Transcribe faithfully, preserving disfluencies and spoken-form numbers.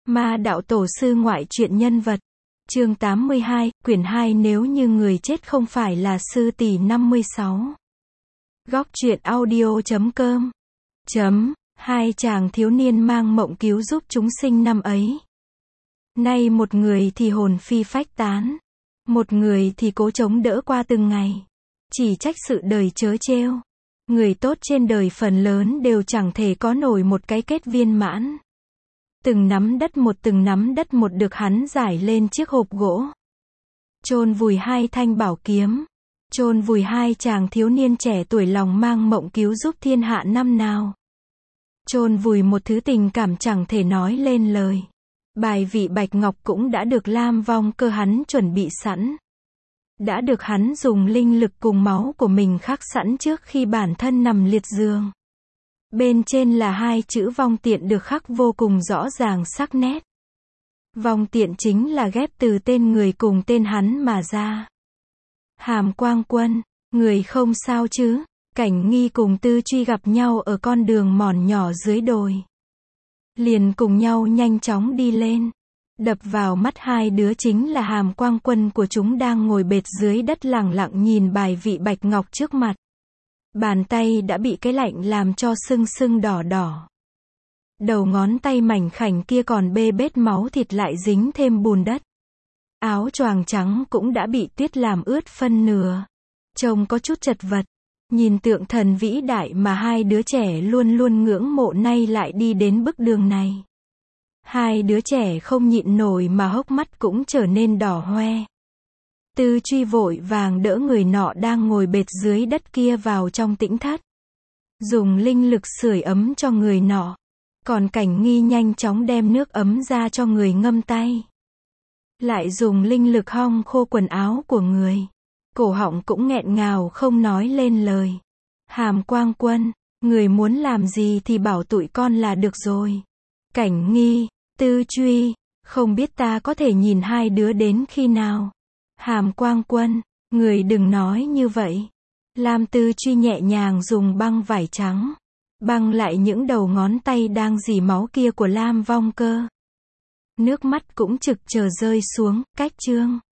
Ma đạo tổ sư ngoại truyện nhân vật. Chương tám mươi hai, quyển hai nếu như người chết không phải là sư tỷ năm mươi sáu. Góc truyện audio chấm com. Chấm, hai chàng thiếu niên mang mộng cứu giúp chúng sinh năm ấy. Nay một người thì hồn phi phách tán. Một người thì cố chống đỡ qua từng ngày. Chỉ trách sự đời trớ trêu. Người tốt trên đời phần lớn đều chẳng thể có nổi một cái kết viên mãn. Từng nắm đất một từng nắm đất một được hắn giải lên chiếc hộp gỗ. Chôn vùi hai thanh bảo kiếm. Chôn vùi hai chàng thiếu niên trẻ tuổi lòng mang mộng cứu giúp thiên hạ năm nào. Chôn vùi một thứ tình cảm chẳng thể nói lên lời. Bài vị bạch ngọc cũng đã được Lam Vong Cơ hắn chuẩn bị sẵn. Đã được hắn dùng linh lực cùng máu của mình khắc sẵn trước khi bản thân nằm liệt giường. Bên trên là hai chữ vong tiện được khắc vô cùng rõ ràng sắc nét. Vong tiện chính là ghép từ tên người cùng tên hắn mà ra. Hàm Quang Quân, người không sao chứ? Cảnh Nghi cùng Tư Truy gặp nhau ở con đường mòn nhỏ dưới đồi. Liền cùng nhau nhanh chóng đi lên. Đập vào mắt hai đứa chính là Hàm Quang Quân của chúng đang ngồi bệt dưới đất lẳng lặng nhìn bài vị bạch ngọc trước mặt. Bàn tay đã bị cái lạnh làm cho sưng sưng đỏ đỏ. Đầu ngón tay mảnh khảnh kia còn bê bết máu thịt lại dính thêm bùn đất. Áo choàng trắng cũng đã bị tuyết làm ướt phân nửa. Trông có chút chật vật. Nhìn tượng thần vĩ đại mà hai đứa trẻ luôn luôn ngưỡng mộ nay lại đi đến bước đường này. Hai đứa trẻ không nhịn nổi mà hốc mắt cũng trở nên đỏ hoe. Tư Truy vội vàng đỡ người nọ đang ngồi bệt dưới đất kia vào trong tĩnh thất. Dùng linh lực sưởi ấm cho người nọ. Còn Cảnh Nghi nhanh chóng đem nước ấm ra cho người ngâm tay. Lại dùng linh lực hong khô quần áo của người. Cổ họng cũng nghẹn ngào không nói lên lời. Hàm Quang Quân, người muốn làm gì thì bảo tụi con là được rồi. Cảnh Nghi, Tư Truy, không biết ta có thể nhìn hai đứa đến khi nào. Hàm Quang Quân, người đừng nói như vậy. Lam Tư Truy nhẹ nhàng dùng băng vải trắng. Băng lại những đầu ngón tay đang rỉ máu kia của Lam Vong Cơ. Nước mắt cũng trực chờ rơi xuống, cách chương.